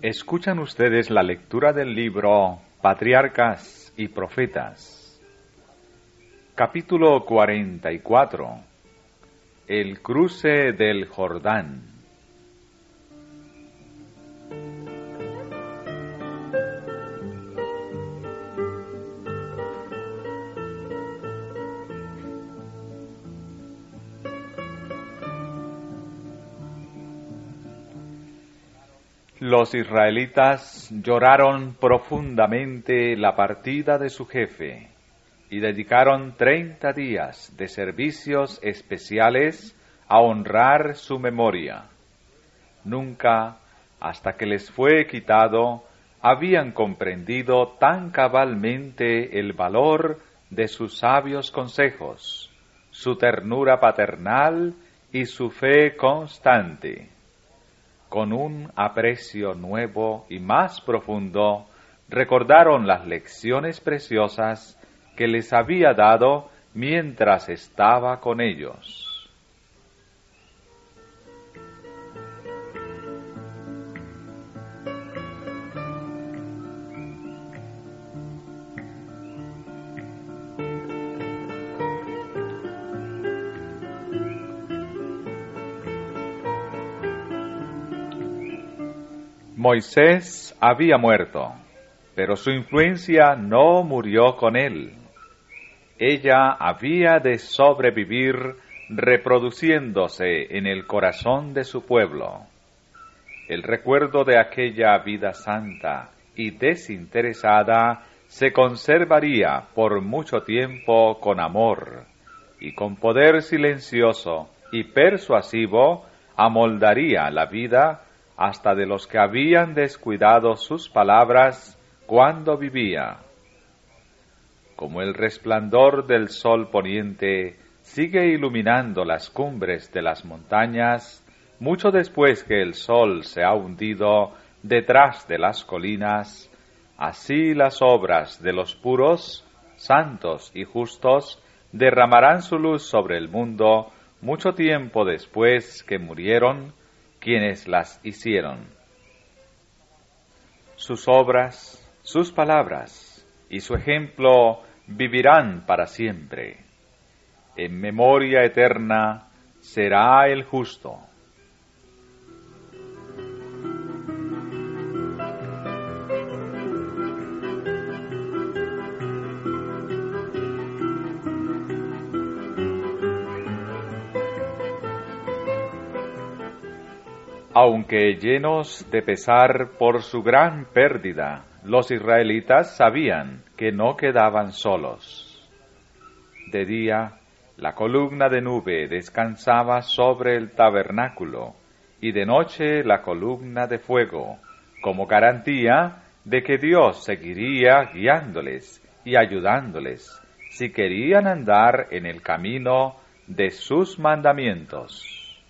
Escuchan ustedes la lectura del libro Patriarcas y Profetas. Capítulo 44. El cruce del Jordán. Los israelitas lloraron profundamente la partida de su jefe y dedicaron 30 días de servicios especiales a honrar su memoria. Nunca, hasta que les fue quitado, habían comprendido tan cabalmente el valor de sus sabios consejos, su ternura paternal y su fe constante. Con un aprecio nuevo y más profundo, recordaron las lecciones preciosas que les había dado mientras estaba con ellos. Moisés había muerto, pero su influencia no murió con él. Ella había de sobrevivir reproduciéndose en el corazón de su pueblo. El recuerdo de aquella vida santa y desinteresada se conservaría por mucho tiempo con amor, y con poder silencioso y persuasivo amoldaría la vida hasta de los que habían descuidado sus palabras cuando vivía. Como el resplandor del sol poniente sigue iluminando las cumbres de las montañas, mucho después que el sol se ha hundido detrás de las colinas, así las obras de los puros, santos y justos derramarán su luz sobre el mundo mucho tiempo después que murieron quienes las hicieron. Sus obras, sus palabras y su ejemplo vivirán para siempre. En memoria eterna será el justo. Aunque llenos de pesar por su gran pérdida, los israelitas sabían que no quedaban solos. De día, la columna de nube descansaba sobre el tabernáculo, y de noche la columna de fuego, como garantía de que Dios seguiría guiándoles y ayudándoles, si querían andar en el camino de sus mandamientos.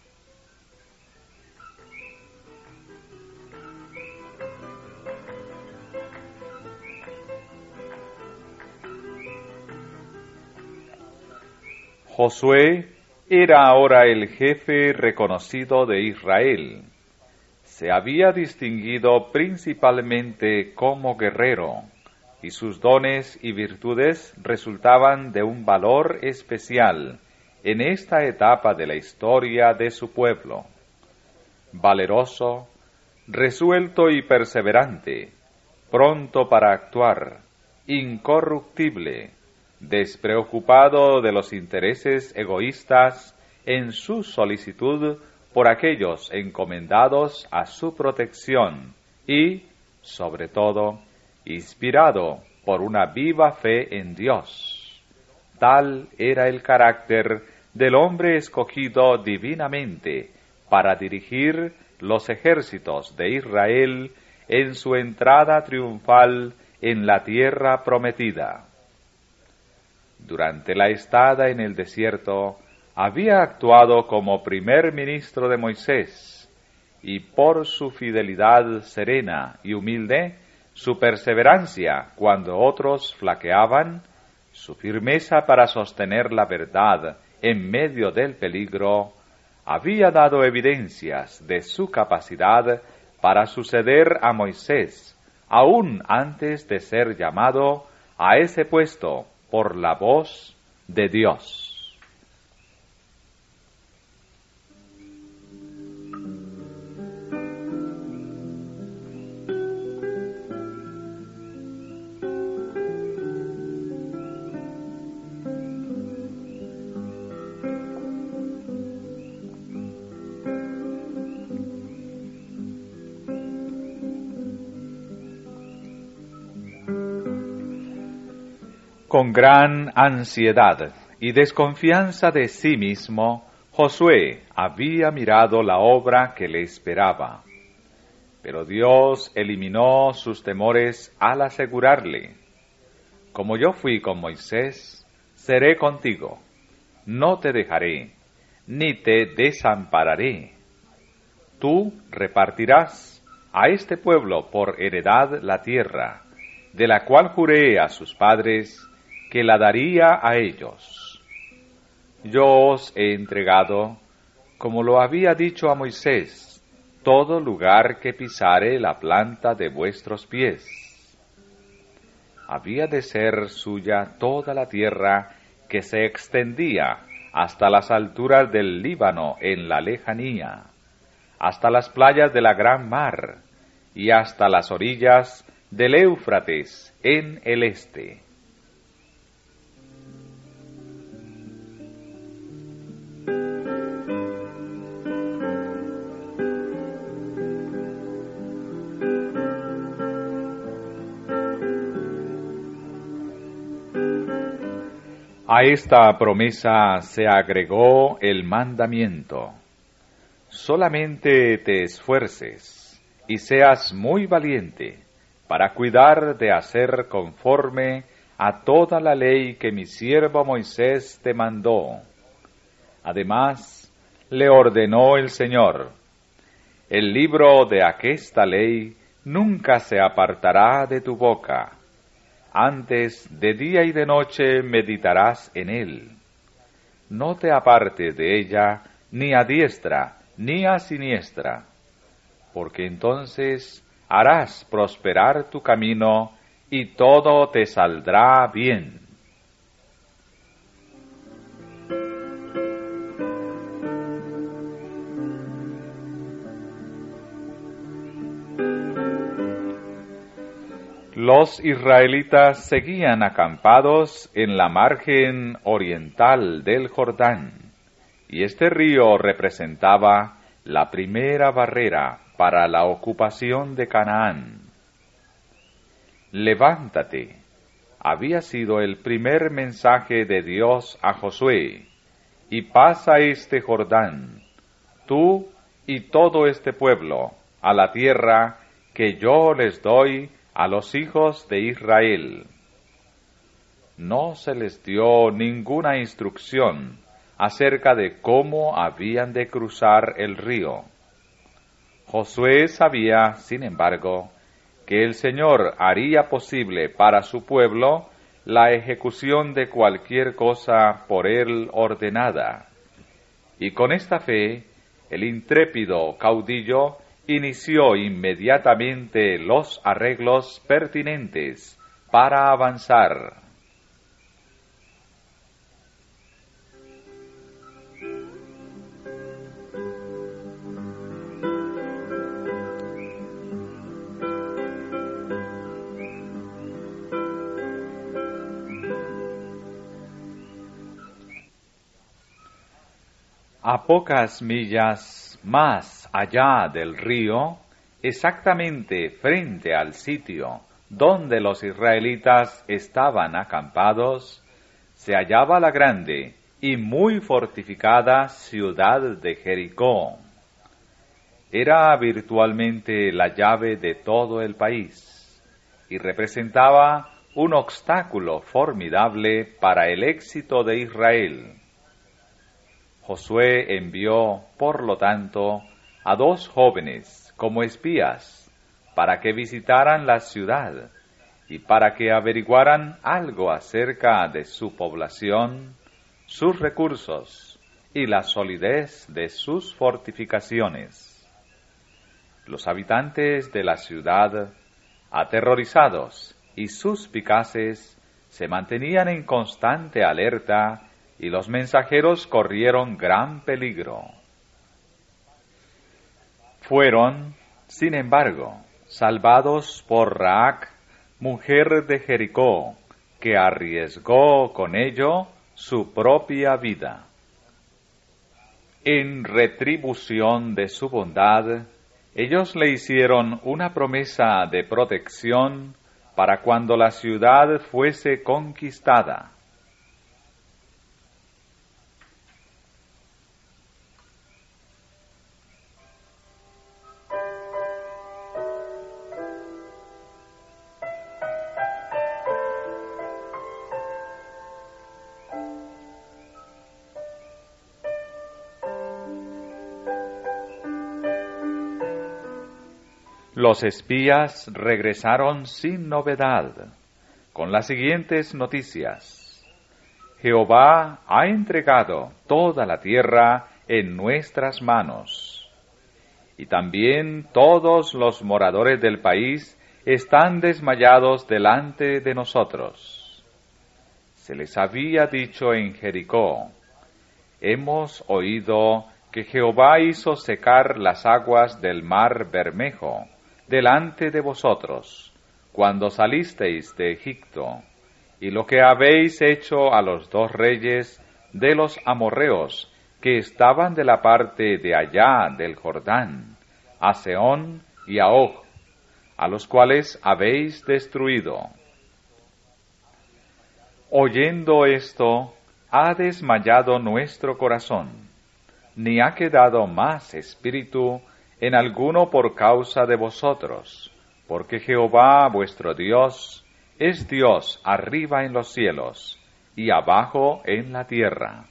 Josué era ahora el jefe reconocido de Israel. Se había distinguido principalmente como guerrero, y sus dones y virtudes resultaban de un valor especial en esta etapa de la historia de su pueblo. Valeroso, resuelto y perseverante, pronto para actuar, incorruptible, despreocupado de los intereses egoístas en su solicitud por aquellos encomendados a su protección y, sobre todo, inspirado por una viva fe en Dios. Tal era el carácter del hombre escogido divinamente para dirigir los ejércitos de Israel en su entrada triunfal en la tierra prometida. Durante la estada en el desierto, había actuado como primer ministro de Moisés, y por su fidelidad serena y humilde, su perseverancia cuando otros flaqueaban, su firmeza para sostener la verdad en medio del peligro, había dado evidencias de su capacidad para suceder a Moisés, aún antes de ser llamado a ese puesto por la voz de Dios. Con gran ansiedad y desconfianza de sí mismo, Josué había mirado la obra que le esperaba. Pero Dios eliminó sus temores al asegurarle: como yo fui con Moisés, seré contigo. No te dejaré, ni te desampararé. Tú repartirás a este pueblo por heredad la tierra, de la cual juré a sus padres que la daría a ellos. Yo os he entregado, como lo había dicho a Moisés, todo lugar que pisare la planta de vuestros pies. Había de ser suya toda la tierra que se extendía hasta las alturas del Líbano en la lejanía, hasta las playas de la gran mar y hasta las orillas del Éufrates en el este. A esta promesa se agregó el mandamiento: solamente te esfuerces y seas muy valiente para cuidar de hacer conforme a toda la ley que mi siervo Moisés te mandó. Además, le ordenó el Señor: el libro de aquesta ley nunca se apartará de tu boca. Antes de día y de noche meditarás en él. No te apartes de ella ni a diestra ni a siniestra, porque entonces harás prosperar tu camino y todo te saldrá bien. Los israelitas seguían acampados en la margen oriental del Jordán, y este río representaba la primera barrera para la ocupación de Canaán. Levántate, había sido el primer mensaje de Dios a Josué, y pasa este Jordán, tú y todo este pueblo, a la tierra que yo les doy a los hijos de Israel. No se les dio ninguna instrucción acerca de cómo habían de cruzar el río. Josué sabía, sin embargo, que el Señor haría posible para su pueblo la ejecución de cualquier cosa por él ordenada. Y con esta fe, el intrépido caudillo inició inmediatamente los arreglos pertinentes para avanzar. A pocas millas más allá del río, exactamente frente al sitio donde los israelitas estaban acampados, se hallaba la grande y muy fortificada ciudad de Jericó. Era virtualmente la llave de todo el país y representaba un obstáculo formidable para el éxito de Israel. Josué envió, por lo tanto, a 2 jóvenes como espías para que visitaran la ciudad y para que averiguaran algo acerca de su población, sus recursos y la solidez de sus fortificaciones. Los habitantes de la ciudad, aterrorizados y suspicaces, se mantenían en constante alerta y los mensajeros corrieron gran peligro. Fueron, sin embargo, salvados por Raac, mujer de Jericó, que arriesgó con ello su propia vida. En retribución de su bondad, ellos le hicieron una promesa de protección para cuando la ciudad fuese conquistada. Los espías regresaron sin novedad, con las siguientes noticias. Jehová ha entregado toda la tierra en nuestras manos, y también todos los moradores del país están desmayados delante de nosotros. Se les había dicho en Jericó: hemos oído que Jehová hizo secar las aguas del mar Bermejo delante de vosotros, cuando salisteis de Egipto, y lo que habéis hecho a los dos reyes de los amorreos que estaban de la parte de allá del Jordán, a Sehón y a Og, a los cuales habéis destruido. Oyendo esto, ha desmayado nuestro corazón, ni ha quedado más espíritu en alguno por causa de vosotros, porque Jehová vuestro Dios es Dios arriba en los cielos y abajo en la tierra.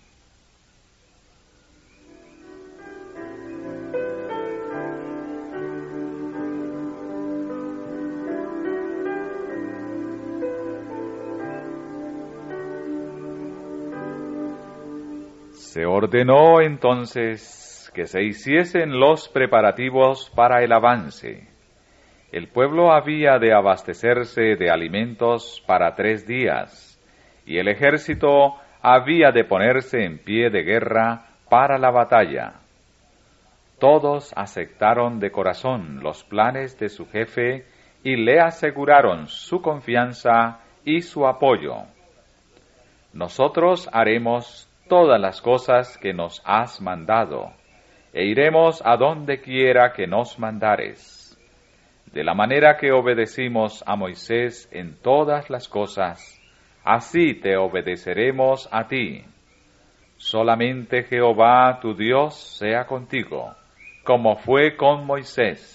Se ordenó entonces que se hiciesen los preparativos para el avance. El pueblo había de abastecerse de alimentos para 3 días, y el ejército había de ponerse en pie de guerra para la batalla. Todos aceptaron de corazón los planes de su jefe y le aseguraron su confianza y su apoyo. Nosotros haremos todas las cosas que nos has mandado, e iremos a donde quiera que nos mandares. De la manera que obedecimos a Moisés en todas las cosas, así te obedeceremos a ti. Solamente Jehová tu Dios sea contigo, como fue con Moisés.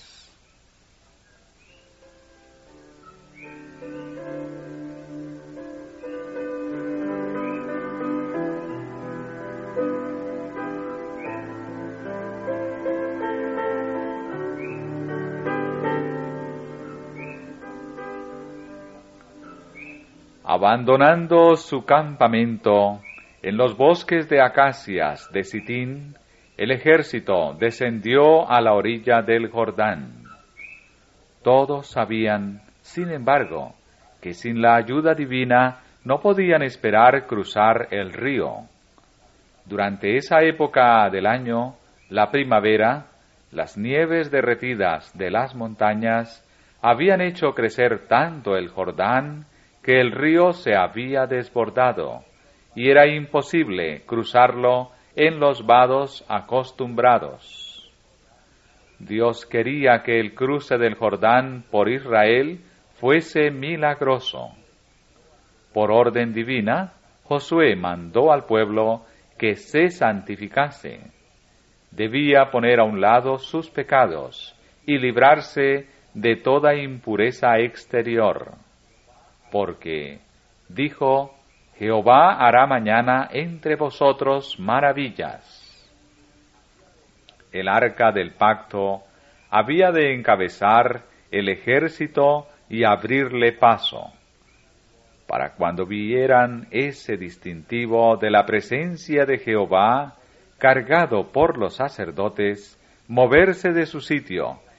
Abandonando su campamento en los bosques de acacias de Sitín, el ejército descendió a la orilla del Jordán. Todos sabían, sin embargo, que sin la ayuda divina no podían esperar cruzar el río. Durante esa época del año, la primavera, las nieves derretidas de las montañas habían hecho crecer tanto el Jordán que el río se había desbordado, y era imposible cruzarlo en los vados acostumbrados. Dios quería que el cruce del Jordán por Israel fuese milagroso. Por orden divina, Josué mandó al pueblo que se santificase. Debía poner a un lado sus pecados y librarse de toda impureza exterior. Porque, dijo, Jehová hará mañana entre vosotros maravillas. El arca del pacto había de encabezar el ejército y abrirle paso. Para cuando vieran ese distintivo de la presencia de Jehová, cargado por los sacerdotes, moverse de su sitio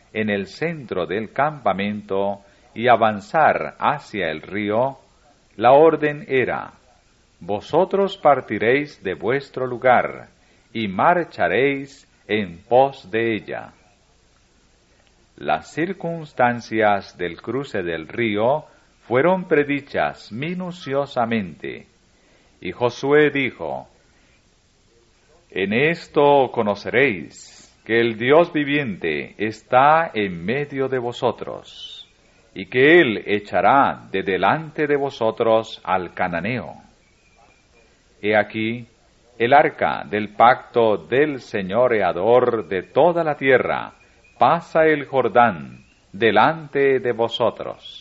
en el centro del campamento y avanzar hacia el río, la orden era: vosotros partiréis de vuestro lugar y marcharéis en pos de ella. Las circunstancias del cruce del río fueron predichas minuciosamente, y Josué dijo: en esto conoceréis que el Dios viviente está en medio de vosotros, y que Él echará de delante de vosotros al cananeo. He aquí, el arca del pacto del señoreador de toda la tierra pasa el Jordán delante de vosotros.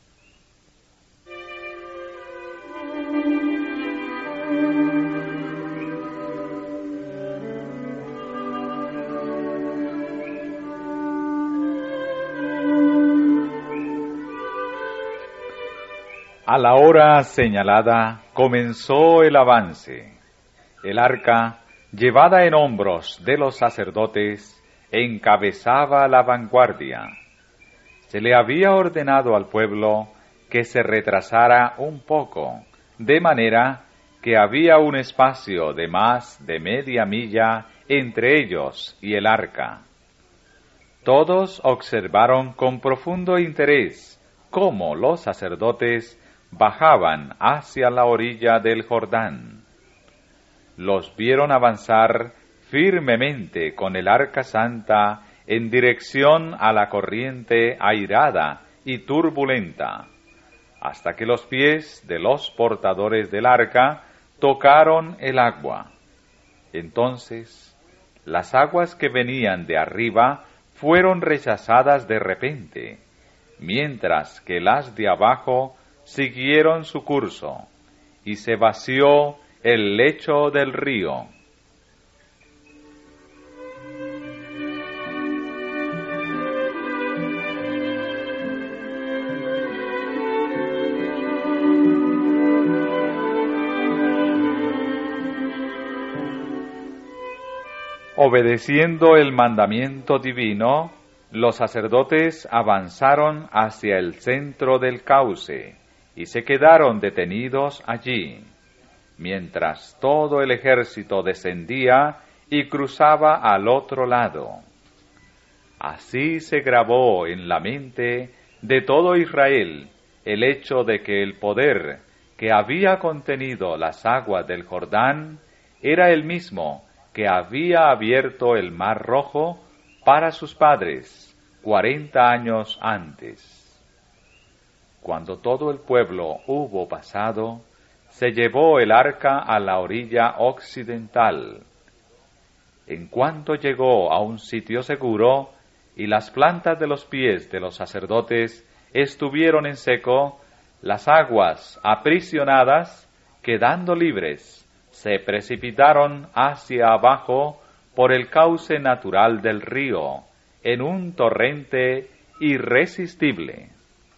A la hora señalada comenzó el avance. El arca, llevada en hombros de los sacerdotes, encabezaba la vanguardia. Se le había ordenado al pueblo que se retrasara un poco, de manera que había un espacio de más de media milla entre ellos y el arca. Todos observaron con profundo interés cómo los sacerdotes bajaban hacia la orilla del Jordán. Los vieron avanzar firmemente con el arca santa en dirección a la corriente airada y turbulenta, hasta que los pies de los portadores del arca tocaron el agua. Entonces, las aguas que venían de arriba fueron rechazadas de repente, mientras que las de abajo siguieron su curso, y se vació el lecho del río. Obedeciendo el mandamiento divino, los sacerdotes avanzaron hacia el centro del cauce y se quedaron detenidos allí, mientras todo el ejército descendía y cruzaba al otro lado. Así se grabó en la mente de todo Israel el hecho de que el poder que había contenido las aguas del Jordán era el mismo que había abierto el Mar Rojo para sus padres 40 años antes. Cuando todo el pueblo hubo pasado, se llevó el arca a la orilla occidental. En cuanto llegó a un sitio seguro, y las plantas de los pies de los sacerdotes estuvieron en seco, las aguas aprisionadas, quedando libres, se precipitaron hacia abajo por el cauce natural del río, en un torrente irresistible.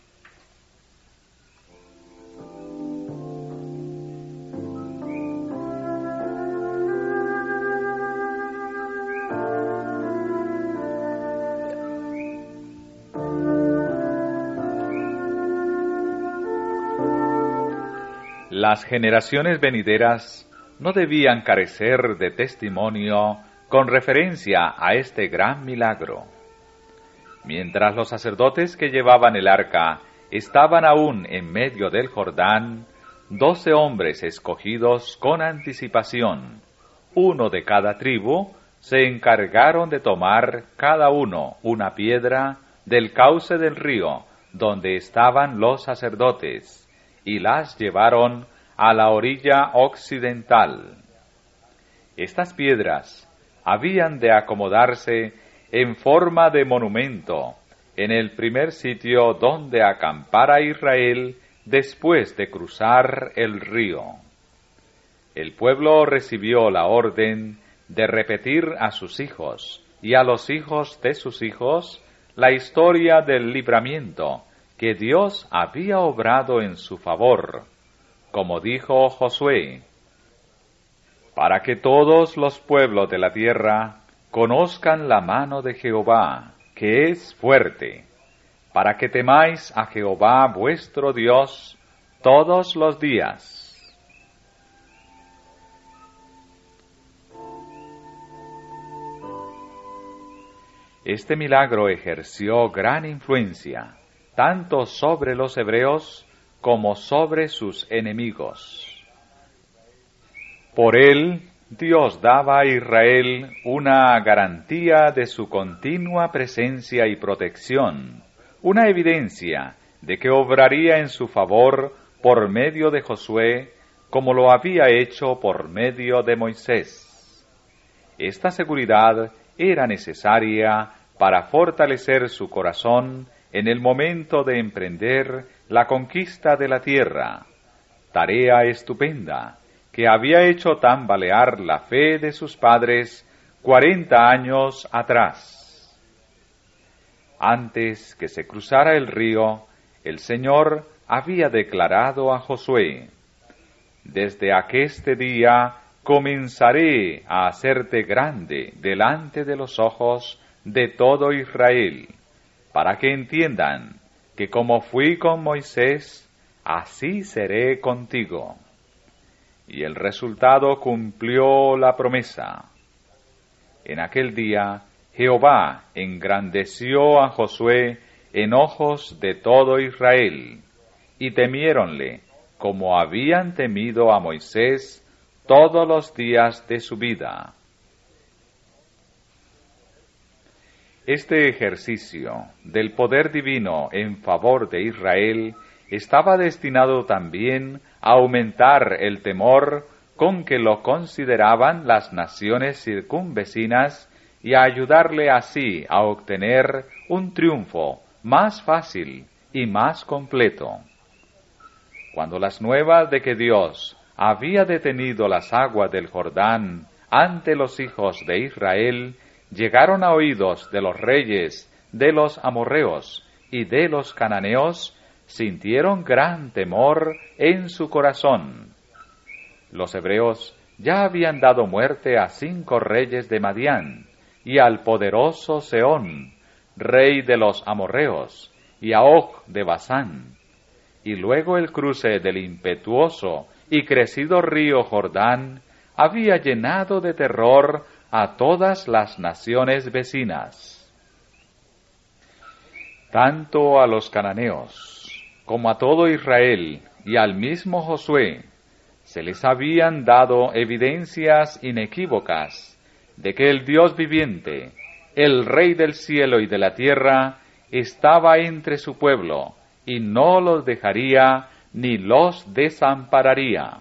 Las generaciones venideras no debían carecer de testimonio con referencia a este gran milagro. Mientras los sacerdotes que llevaban el arca estaban aún en medio del Jordán, 12 hombres escogidos con anticipación, uno de cada tribu, se encargaron de tomar cada uno una piedra del cauce del río donde estaban los sacerdotes, y las llevaron a la orilla occidental. Estas piedras habían de acomodarse en forma de monumento en el primer sitio donde acampara Israel después de cruzar el río. El pueblo recibió la orden de repetir a sus hijos y a los hijos de sus hijos la historia del libramiento que Dios había obrado en su favor, como dijo Josué, para que todos los pueblos de la tierra conozcan la mano de Jehová, que es fuerte, para que temáis a Jehová vuestro Dios todos los días. Este milagro ejerció gran influencia, tanto sobre los hebreos como sobre sus enemigos. Por él, Dios daba a Israel una garantía de su continua presencia y protección, una evidencia de que obraría en su favor por medio de Josué, como lo había hecho por medio de Moisés. Esta seguridad era necesaria para fortalecer su corazón en el momento de emprender la conquista de la tierra, tarea estupenda que había hecho tambalear la fe de sus padres 40 años atrás. Antes que se cruzara el río, el Señor había declarado a Josué: «Desde aqueste día comenzaré a hacerte grande delante de los ojos de todo Israel, para que entiendan que como fui con Moisés, así seré contigo». Y el resultado cumplió la promesa. En aquel día, Jehová engrandeció a Josué en ojos de todo Israel, y temiéronle como habían temido a Moisés todos los días de su vida. Este ejercicio del poder divino en favor de Israel estaba destinado también a aumentar el temor con que lo consideraban las naciones circunvecinas y a ayudarle así a obtener un triunfo más fácil y más completo. Cuando las nuevas de que Dios había detenido las aguas del Jordán ante los hijos de Israel llegaron a oídos de los reyes de los amorreos y de los cananeos, sintieron gran temor en su corazón. Los hebreos ya habían dado muerte a 5 reyes de Madián, y al poderoso Sehón, rey de los amorreos, y a Og de Basán. Y luego el cruce del impetuoso y crecido río Jordán había llenado de terror a todas las naciones vecinas. Tanto a los cananeos como a todo Israel y al mismo Josué se les habían dado evidencias inequívocas de que el Dios viviente, el Rey del cielo y de la tierra, estaba entre su pueblo y no los dejaría ni los desampararía.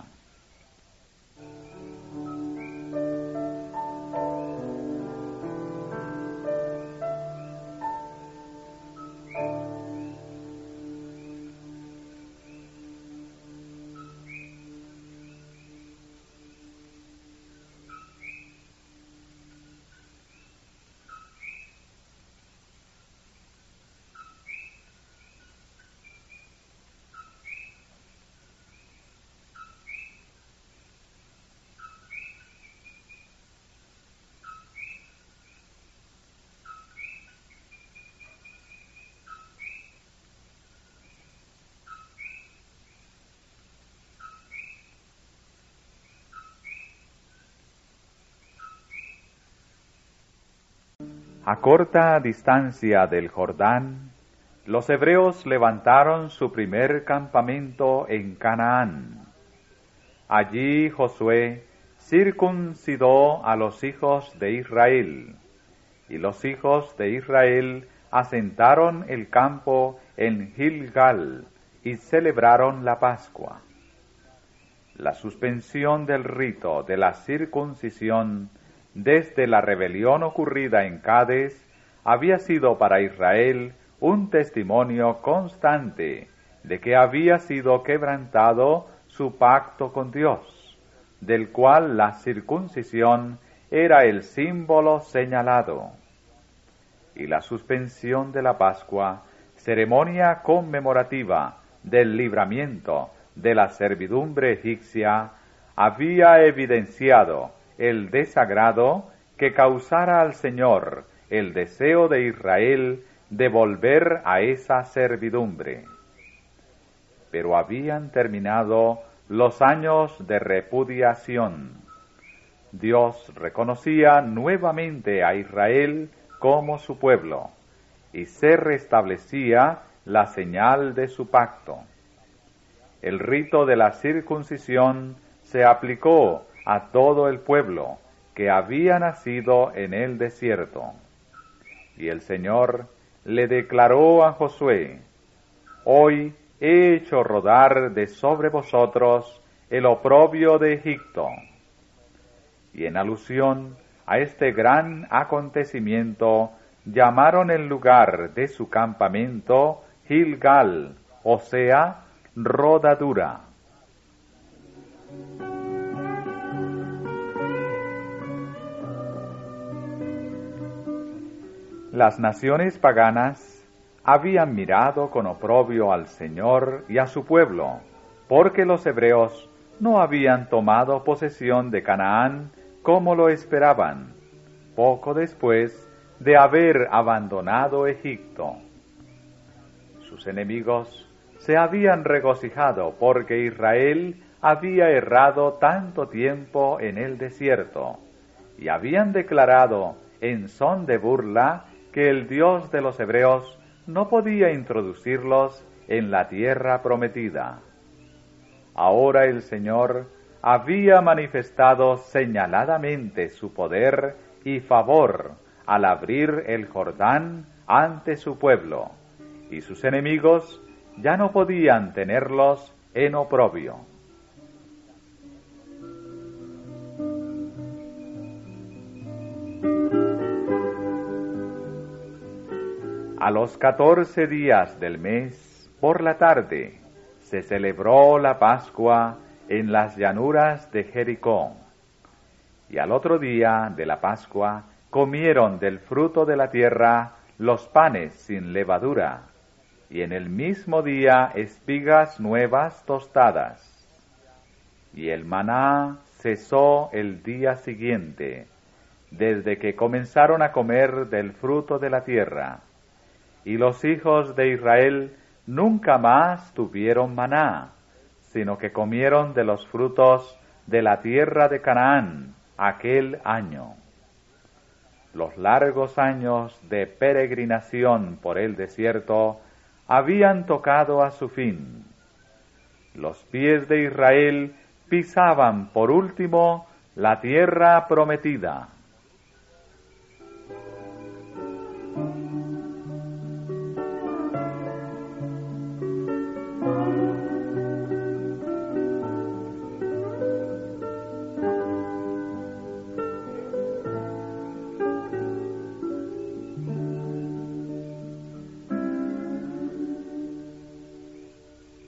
A corta distancia del Jordán, los hebreos levantaron su primer campamento en Canaán. Allí Josué circuncidó a los hijos de Israel, y los hijos de Israel asentaron el campo en Gilgal y celebraron la Pascua. La suspensión del rito de la circuncisión desde la rebelión ocurrida en Cades había sido para Israel un testimonio constante de que había sido quebrantado su pacto con Dios, del cual la circuncisión era el símbolo señalado. Y la suspensión de la Pascua, ceremonia conmemorativa del libramiento de la servidumbre egipcia, había evidenciado el desagrado que causara al Señor el deseo de Israel de volver a esa servidumbre. Pero habían terminado los años de repudiación. Dios reconocía nuevamente a Israel como su pueblo, y se restablecía la señal de su pacto. El rito de la circuncisión se aplicó a todo el pueblo que había nacido en el desierto. Y el Señor le declaró a Josué: «Hoy he hecho rodar de sobre vosotros el oprobio de Egipto». Y en alusión a este gran acontecimiento, llamaron el lugar de su campamento Gilgal, o sea, rodadura. Las naciones paganas habían mirado con oprobio al Señor y a su pueblo, porque los hebreos no habían tomado posesión de Canaán como lo esperaban, poco después de haber abandonado Egipto. Sus enemigos se habían regocijado porque Israel había errado tanto tiempo en el desierto, y habían declarado en son de burla que el Dios de los hebreos no podía introducirlos en la tierra prometida. Ahora el Señor había manifestado señaladamente su poder y favor al abrir el Jordán ante su pueblo, y sus enemigos ya no podían tenerlos en oprobio. A los 14 días del mes, por la tarde, se celebró la Pascua en las llanuras de Jericó. Y al otro día de la Pascua comieron del fruto de la tierra los panes sin levadura, y en el mismo día espigas nuevas tostadas. Y el maná cesó el día siguiente, desde que comenzaron a comer del fruto de la tierra. Y los hijos de Israel nunca más tuvieron maná, sino que comieron de los frutos de la tierra de Canaán aquel año. Los largos años de peregrinación por el desierto habían tocado a su fin. Los pies de Israel pisaban por último la tierra prometida.